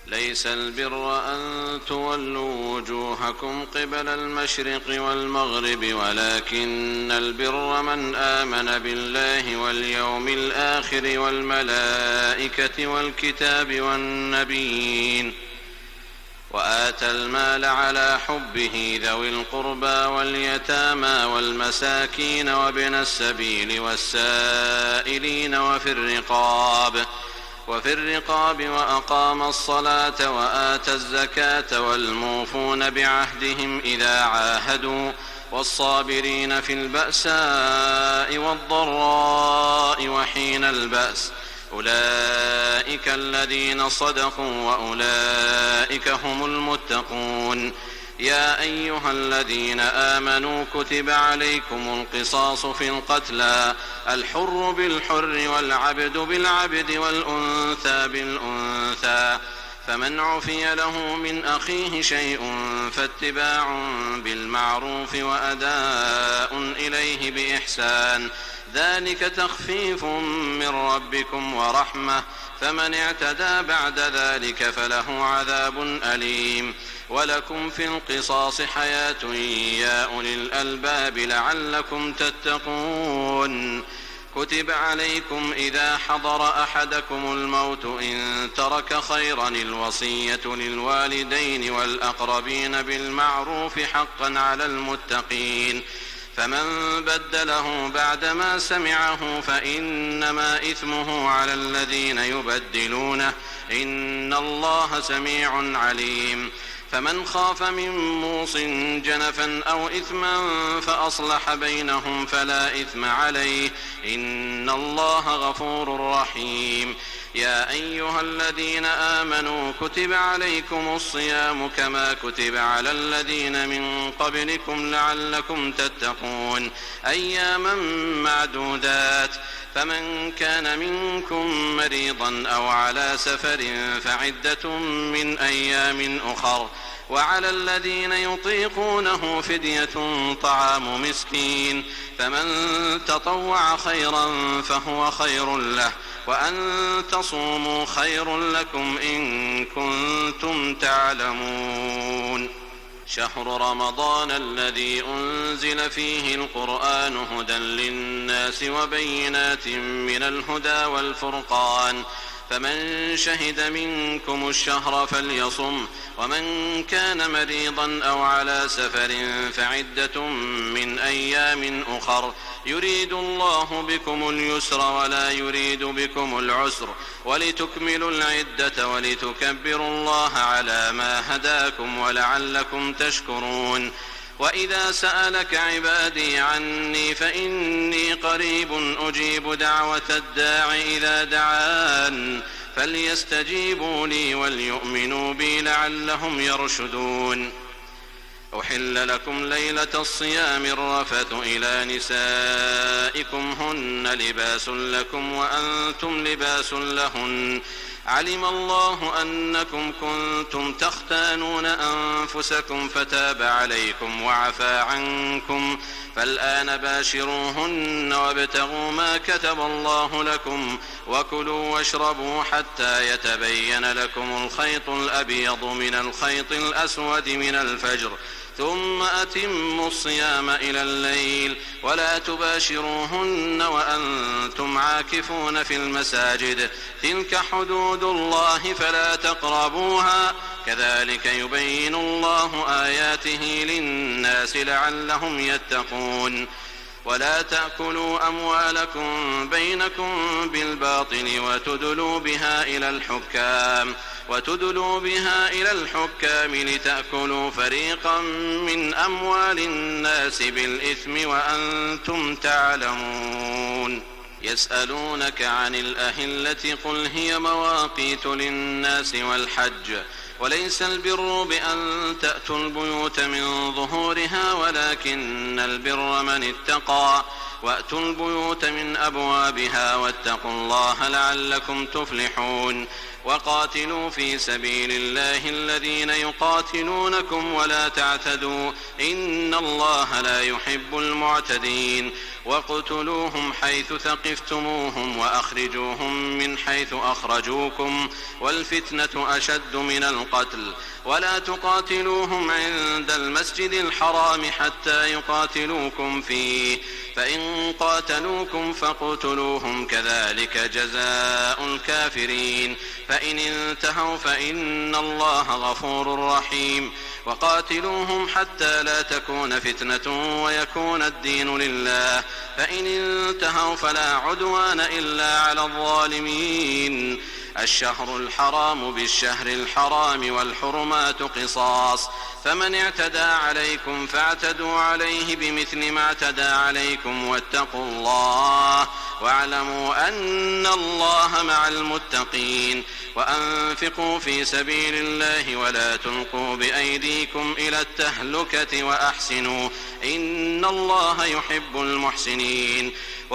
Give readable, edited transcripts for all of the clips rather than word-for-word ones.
ليس البر أن تولوا وجوهكم قبل المشرق والمغرب ولكن البر من آمن بالله واليوم الآخر والملائكة والكتاب والنبيين وآتى المال على حبه ذوي القربى واليتامى والمساكين وابن السبيل والسائلين وفي الرقاب وأقام الصلاة وآتى الزكاة والموفون بعهدهم إذا عاهدوا والصابرين في البأساء والضراء وحين البأس أولئك الذين صدقوا وأولئك هم المتقون. يا أيها الذين آمنوا كتب عليكم القصاص في القتلى الحر بالحر والعبد بالعبد والأنثى بالأنثى فمن عفي له من أخيه شيء فاتباع بالمعروف وأداء إليه بإحسان ذلك تخفيف من ربكم ورحمة فمن اعتدى بعد ذلك فله عذاب أليم. ولكم في القصاص حياة يا أولي الألباب لعلكم تتقون. كتب عليكم إذا حضر أحدكم الموت إن ترك خيرا الوصية للوالدين والأقربين بالمعروف حقا على المتقين فمن بدله بعدما سمعه فإنما إثمه على الذين يبدلونه إن الله سميع عليم. فمن خاف من موص جنفا أو إثما فأصلح بينهم فلا إثم عليه إن الله غفور رحيم. يا أيها الذين آمنوا كتب عليكم الصيام كما كتب على الذين من قبلكم لعلكم تتقون أياما معدودات فمن كان منكم مريضا أو على سفر فعدة من أيام أخر وعلى الذين يطيقونه فدية طعام مسكين فمن تطوع خيرا فهو خير له وأن تصوموا خير لكم إن كنتم تعلمون. شهر رمضان الذي أنزل فيه القرآن هدى للناس وبينات من الهدى والفرقان فمن شهد منكم الشهر فليصم ومن كان مريضا أو على سفر فعدة من أيام أخر يريد الله بكم اليسر ولا يريد بكم العسر ولتكملوا العدة ولتكبروا الله على ما هداكم ولعلكم تشكرون. وإذا سألك عبادي عني فإني قريب أجيب دعوة الداع إذا دعان فليستجيبوا لي وليؤمنوا بي لعلهم يرشدون. أحل لكم ليلة الصيام الرفث إلى نسائكم هن لباس لكم وأنتم لباس لهن علم الله أنكم كنتم تختانون أنفسكم فتاب عليكم وعفى عنكم فالآن باشروهن وابتغوا ما كتب الله لكم وكلوا واشربوا حتى يتبين لكم الخيط الأبيض من الخيط الأسود من الفجر ثم أتموا الصيام إلى الليل ولا تباشروهن وأنتم عاكفون في المساجد تلك حدود الله فلا تقربوها كذلك يبين الله آياته للناس لعلهم يتقون. ولا تأكلوا أموالكم بينكم بالباطل وتدلوا بها إلى الحكام لتأكلوا فريقا من أموال الناس بالإثم وأنتم تعلمون. يسألونك عن الأهلة قل هي مواقيت للناس والحج وليس البر بأن تأتوا البيوت من ظهورها ولكن البر من اتقى وأتوا البيوت من أبوابها واتقوا الله لعلكم تفلحون وقاتلوا في سبيل الله الذين يقاتلونكم ولا تعتدوا إن الله لا يحب المعتدين واقتلوهم حيث ثقفتموهم وأخرجوهم من حيث أخرجوكم والفتنة أشد من القتل ولا تقاتلوهم عند المسجد الحرام حتى يقاتلوكم فيه فإن قاتلوكم فاقتلوهم كذلك جزاء الكافرين فإن انتهوا فإن الله غفور رحيم وقاتلوهم حتى لا تكون فتنة ويكون الدين لله فإن انتهوا فلا عدوان إلا على الظالمين الشهر الحرام بالشهر الحرام والحرمات قصاص فمن اعتدى عليكم فاعتدوا عليه بمثل ما اعتدى عليكم واتقوا الله واعلموا أن الله مع المتقين وأنفقوا في سبيل الله ولا تلقوا بأيديكم إلى التهلكة وأحسنوا إن الله يحب المحسنين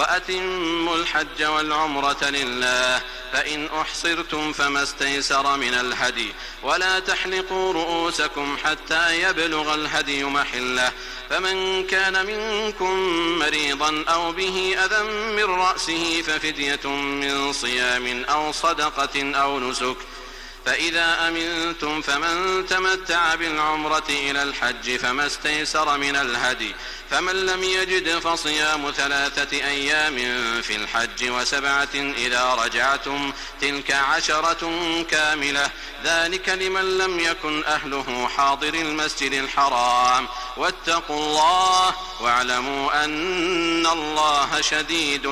وأتموا الحج والعمرة لله فإن أحصرتم فما استيسر من الهدي ولا تحلقوا رؤوسكم حتى يبلغ الهدي محله فمن كان منكم مريضا أو به أذى من رأسه ففدية من صيام أو صدقة أو نسك فإذا أمنتم فمن تمتع بالعمرة إلى الحج فما استيسر من الهدي فمن لم يجد فصيام 3 أيام في الحج و7 إذا رجعتم تلك 10 كاملة ذلك لمن لم يكن أهله حاضر المسجد الحرام واتقوا الله واعلموا أن الله شديد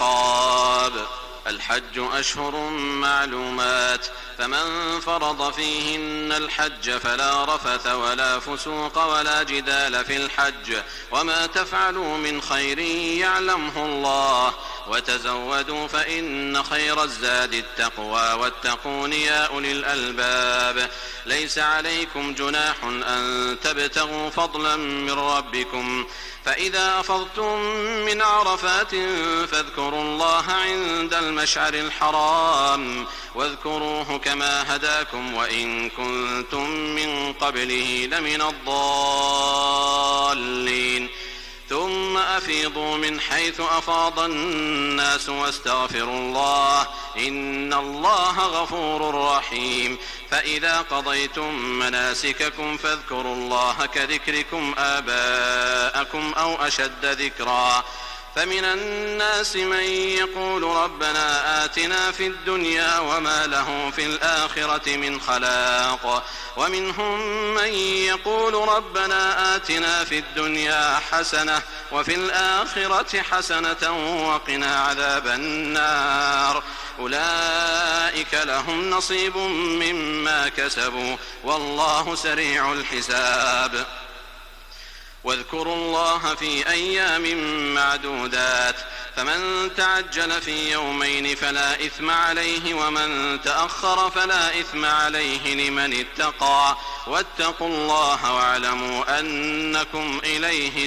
العقاب الحج أشهر معلومات فمن فرض فيهن الحج فلا رفث ولا فسوق ولا جدال في الحج وما تفعلوا من خير يعلمه الله وتزودوا فإن خير الزاد التقوى واتقون يا أولي الألباب ليس عليكم جناح أن تبتغوا فضلا من ربكم فإذا أفضتم من عرفات فاذكروا الله عند المشعر الحرام واذكروه كما هداكم وإن كنتم من قبله لمن الضالين ثم أفيضوا من حيث أفاض الناس واستغفروا الله إن الله غفور رحيم فإذا قضيتم مناسككم فاذكروا الله كذكركم آباءكم أو أشد ذكرا فمن الناس من يقول ربنا آتنا في الدنيا وما له في الآخرة من خلاق ومنهم من يقول ربنا آتنا في الدنيا حسنة وفي الآخرة حسنة وقنا عذاب النار أولئك لهم نصيب مما كسبوا والله سريع الحساب واذكروا الله في أيام معدودات فمن تعجل في يومين فلا إثم عليه ومن تأخر فلا إثم عليه لمن اتقى واتقوا الله واعلموا أنكم إليه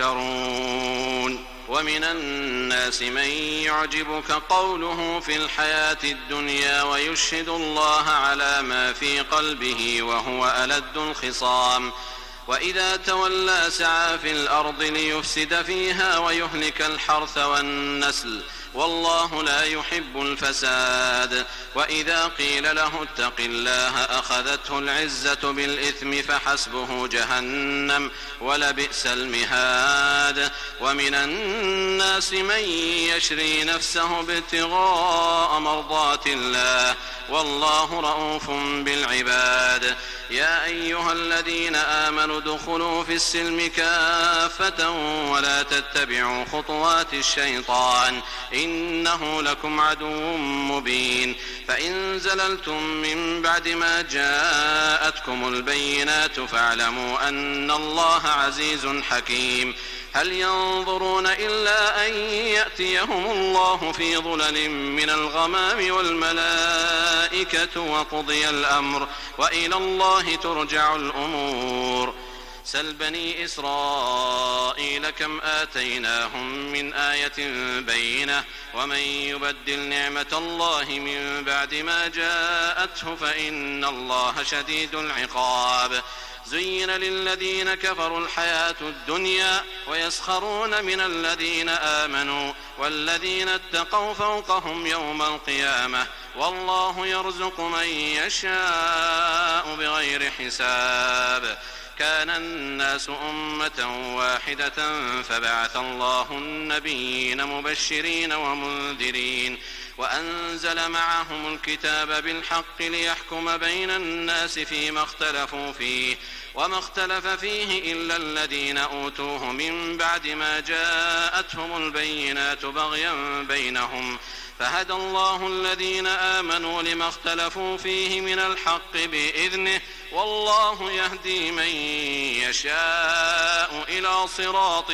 تحشرون ومن الناس من يعجبك قوله في الحياة الدنيا ويشهد الله على ما في قلبه وهو ألد الخصام وإذا تولى سعى في الأرض ليفسد فيها ويهلك الحرث والنسل والله لا يحب الفساد وإذا قيل له اتق الله أخذته العزة بالإثم فحسبه جهنم ولبئس المهاد ومن الناس من يشري نفسه ابتغاء مرضات الله والله رؤوف بالعباد يا أيها الذين آمنوا ادخلوا في السلم كافة ولا تتبعوا خطوات الشيطان إنه لكم عدو مبين فإن زللتم من بعد ما جاءتكم البينات فاعلموا أن الله عزيز حكيم هل ينظرون إلا أن يأتيهم الله في ظلل من الغمام والملائكة وقضي الأمر وإلى الله ترجع الأمور سل بني إسرائيل كم آتيناهم من آية بينة ومن يبدل نعمة الله من بعد ما جاءته فإن الله شديد العقاب زين للذين كفروا الحياة الدنيا ويسخرون من الذين آمنوا والذين اتقوا فوقهم يوم القيامة والله يرزق من يشاء بغير حساب كان الناس أمة واحدة فبعث الله النبيين مبشرين ومنذرين وأنزل معهم الكتاب بالحق ليحكم بين الناس فيما اختلفوا فيه وما اختلف فيه إلا الذين أوتوه من بعد ما جاءتهم البينات بغيا بينهم فهدى الله الذين آمنوا لما اختلفوا فيه من الحق بإذنه والله يهدي من يشاء إلى صراط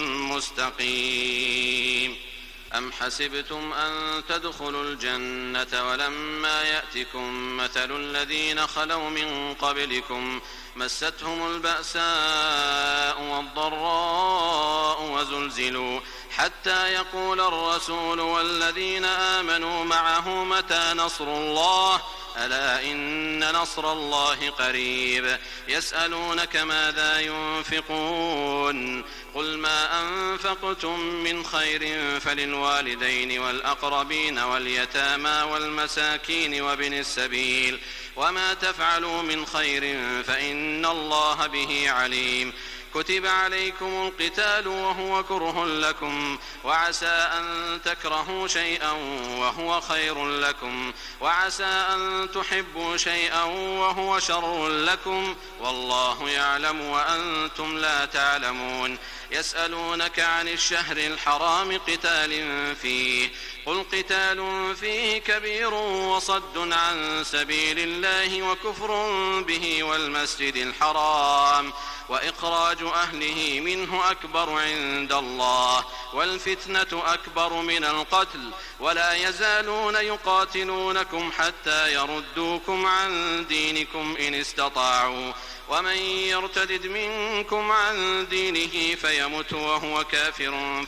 مستقيم أم حسبتم أن تدخلوا الجنة ولما يأتكم مثل الذين خلوا من قبلكم مستهم البأساء والضراء وزلزلوا حتى يقول الرسول والذين آمنوا معه متى نصر الله ألا إن نصر الله قريب يسألونك ماذا ينفقون قل ما أنفقتم من خير فللوالدين والأقربين واليتامى والمساكين وابن السبيل وما تفعلوا من خير فإن الله به عليم كتب عليكم القتال وهو كره لكم وعسى أن تكرهوا شيئا وهو خير لكم وعسى أن تحبوا شيئا وهو شر لكم والله يعلم وأنتم لا تعلمون يسألونك عن الشهر الحرام قتال فيه قل قتال فيه كبير وصد عن سبيل الله وكفر به والمسجد الحرام وإخراج أهله منه أكبر عند الله والفتنة أكبر من القتل ولا يزالون يقاتلونكم حتى يردوكم عن دينكم إن استطاعوا ومن يرتد منكم عن دينه فيمت وهو كافر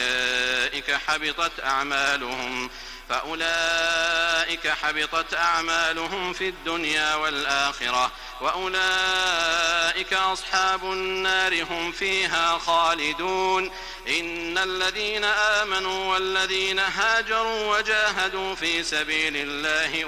فأولئك حبطت أعمالهم في الدنيا والآخرة وأولئك أصحاب النار هم فيها خالدون إن الذين آمنوا والذين هاجروا وجاهدوا في سبيل الله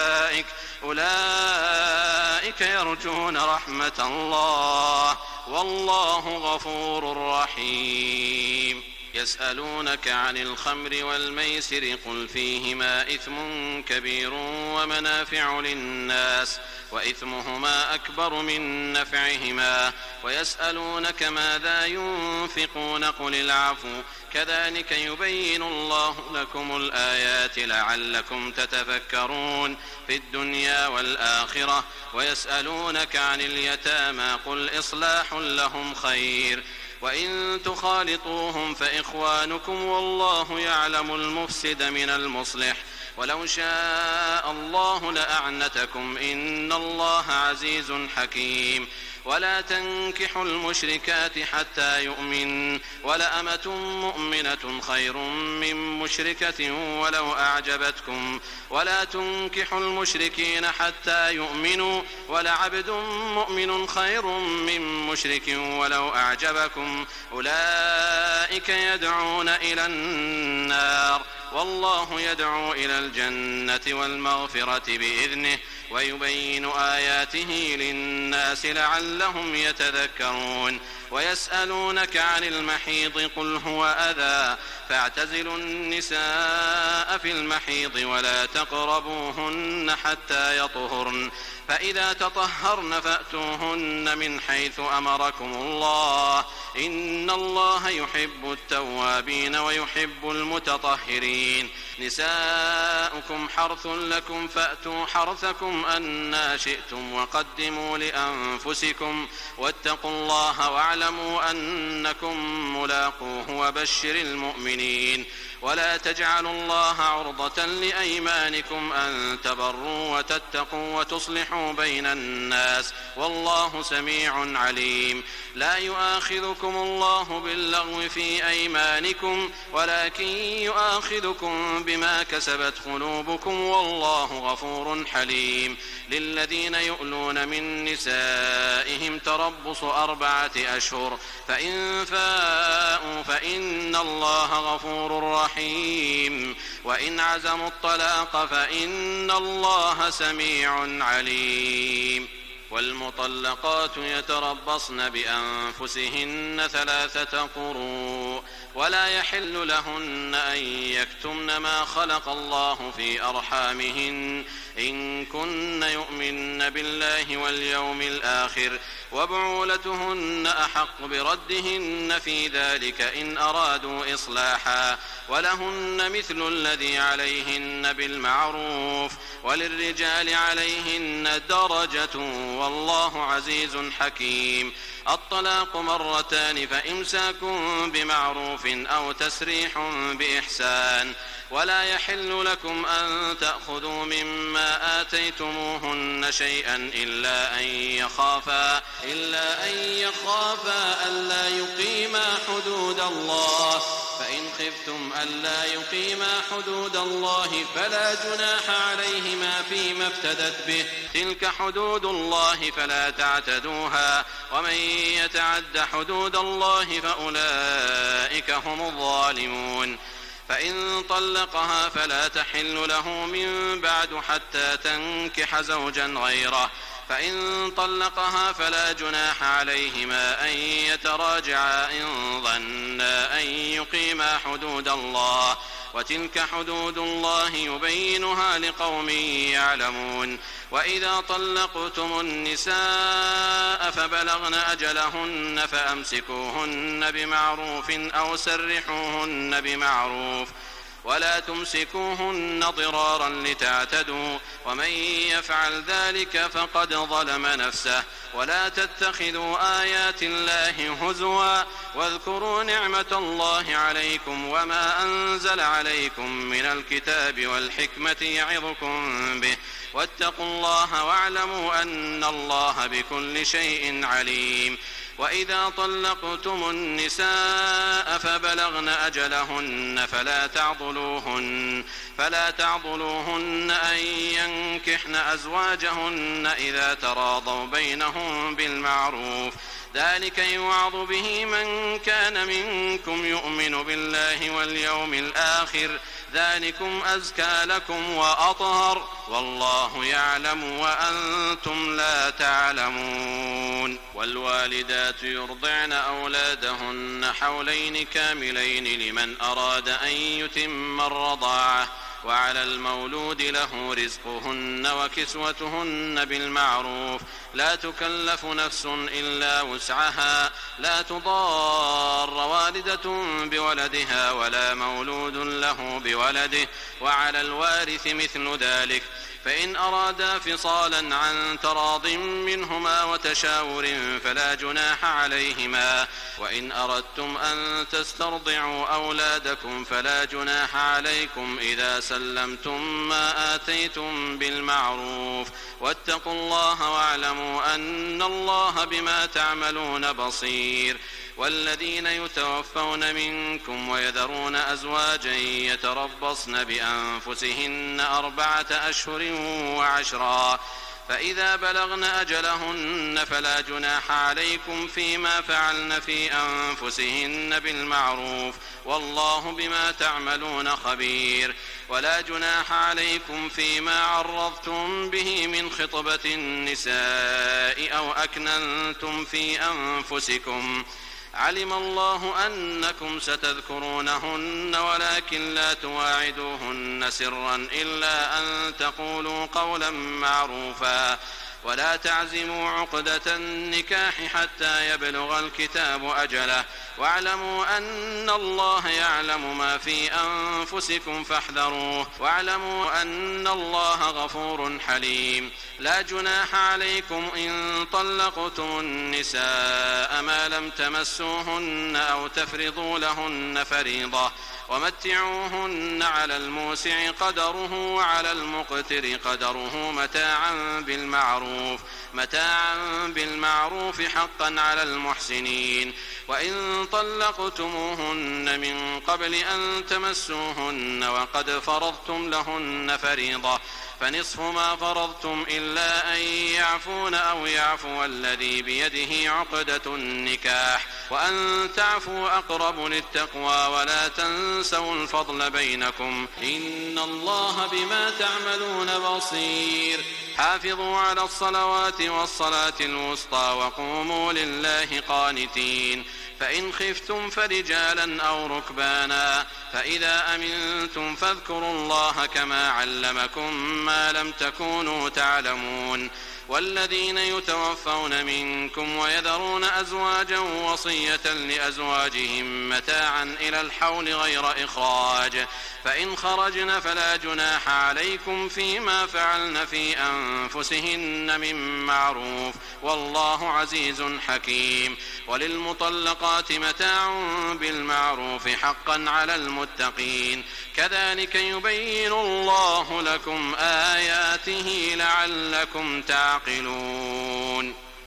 أولئك يرجون رحمة الله والله غفور رحيم يسألونك عن الخمر والميسر قل فيهما إثم كبير ومنافع للناس وإثمهما أكبر من نفعهما ويسألونك ماذا ينفقون قل العفو كذلك يبين الله لكم الآيات لعلكم تتفكرون في الدنيا والآخرة ويسألونك عن اليتامى قل إصلاح لهم خير وإن تخالطوهم فإخوانكم والله يعلم المفسد من المصلح ولو شاء الله لأعنتكم إن الله عزيز حكيم ولا تنكحوا المشركات حتى يؤمن ولأمة مؤمنة خير من مشركة ولو أعجبتكم ولا تنكحوا المشركين حتى يؤمنوا ولعبد مؤمن خير من مشرك ولو أعجبكم أولئك يدعون إلى النار والله يدعو إلى الجنة والمغفرة بإذنه ويبين آياته للناس لعلهم يتذكرون ويسألونك عن المحيض قل هو أذى فاعتزلوا النساء في المحيض ولا تقربوهن حتى يطهرن فإذا تطهرن فأتوهن من حيث أمركم الله إن الله يحب التوابين ويحب المتطهرين نساؤكم حرث لكم فأتوا حرثكم أنى شئتم وقدموا لأنفسكم واتقوا الله واعلموا أنكم ملاقوه وبشر المؤمنين ولا تجعلوا الله عرضة لأيمانكم أن تبروا وتتقوا وتصلحوا بين الناس والله سميع عليم. لا يؤاخذكم الله باللغو في أيمانكم ولكن يؤاخذكم بما كسبت قلوبكم والله غفور حليم. للذين يؤلون من نسائهم تربص 4 أشهر فإن فاءوا فإن الله غفور رحيم وإن عزموا الطلاق فإن الله سميع عليم. والمطلقات يتربصن بأنفسهن 3 قروء ولا يحل لهن أن يكتمن ما خلق الله في أرحامهن إن كن يؤمن بالله واليوم الآخر وبعولتهن أحق بردهن في ذلك إن أرادوا إصلاحا ولهن مثل الذي عليهن بالمعروف وللرجال عليهن درجة والله عزيز حكيم. الطلاق 2 فإمساك بمعروف أو تسريح بإحسان ولا يحل لكم أن تأخذوا مما آتيتموهن شيئا إلا أن يخافا ألا يقيما حدود الله فإن خفتم ألا يقيما حدود الله فلا جناح عليهما فيما افتدت به تلك حدود الله فلا تعتدوها ومن يتعد حدود الله فأولئك هم الظالمون. فإن طلقها فلا تحل له من بعد حتى تنكح زوجا غيره فإن طلقها فلا جناح عليهما أن يتراجعا إن ظنا أن يقيما حدود الله وتلك حدود الله يبينها لقوم يعلمون. وإذا طلقتم النساء فبلغن أجلهن فأمسكوهن بمعروف أو سرحوهن بمعروف ولا تمسكوهن ضرارا لتعتدوا ومن يفعل ذلك فقد ظلم نفسه. ولا تتخذوا آيات الله هزوا واذكروا نعمة الله عليكم وما أنزل عليكم من الكتاب والحكمة يعظكم به واتقوا الله واعلموا أن الله بكل شيء عليم. وإذا طلقتم النساء فبلغن أجلهن فلا تعضلوهن أن ينكحن أزواجهن إذا تراضوا بينهم بالمعروف ذلك يوعظ به من كان منكم يؤمن بالله واليوم الآخر ذلكم أزكى لكم وأطهر والله يعلم وأنتم لا تعلمون. والوالدات يرضعن أولادهن حولين كاملين لمن أراد أن يتم الرضاعة وعلى المولود له رزقهن وكسوتهن بالمعروف لا تكلف نفس إلا وسعها لا تضار والدة بولدها ولا مولود له بولده وعلى الوارث مثل ذلك فإن أرادا فصالا عن تراض منهما وتشاور فلا جناح عليهما. وإن أردتم أن تسترضعوا أولادكم فلا جناح عليكم إذا سلمتم ما آتيتم بالمعروف واتقوا الله واعلموا أن الله بما تعملون بصير. والذين يتوفون منكم ويذرون أزواجا يتربصن بأنفسهن 4 أشهر و10 فإذا بلغن أجلهن فلا جناح عليكم فيما فعلن في أنفسهن بالمعروف والله بما تعملون خبير. ولا جناح عليكم فيما عرضتم به من خطبة النساء أو أكننتم في أنفسكم علم الله أنكم ستذكرونهن ولكن لا تواعدوهن سرا إلا أن تقولوا قولا معروفا ولا تعزموا عقدة النكاح حتى يبلغ الكتاب أجله واعلموا أن الله يعلم ما في أنفسكم فاحذروه واعلموا أن الله غفور حليم. لا جناح عليكم إن طلقتم النساء ما لم تمسوهن أو تفرضوا لهن فريضة ومتعوهن على الموسع قدره وعلى المقتر قدره متاعا بالمعروف حقا على المحسنين. وإن طلقتموهن من قبل أن تمسوهن وقد فرضتم لهن فريضة فنصف ما فرضتم إلا أن يعفون أو يعفو الذي بيده عقدة النكاح وأن تعفوا أقرب للتقوى ولا تنسوا الفضل بينكم إن الله بما تعملون بصير. حافظوا على الصلوات والصلاة الوسطى وقوموا لله قانتين. فإن خفتم فرجالا أو ركبانا فإذا أمنتم فاذكروا الله كما علمكم ما لم تكونوا تعلمون. والذين يتوفون منكم ويذرون أزواجا وصية لأزواجهم متاعا إلى الحول غير إخراج فإن خرجن فلا جناح عليكم فيما فعلن في أنفسهن من معروف والله عزيز حكيم. وللمطلقات متاع بالمعروف حقا على المتقين كذلك يبين الله لكم آياته لعلكم تعقلون.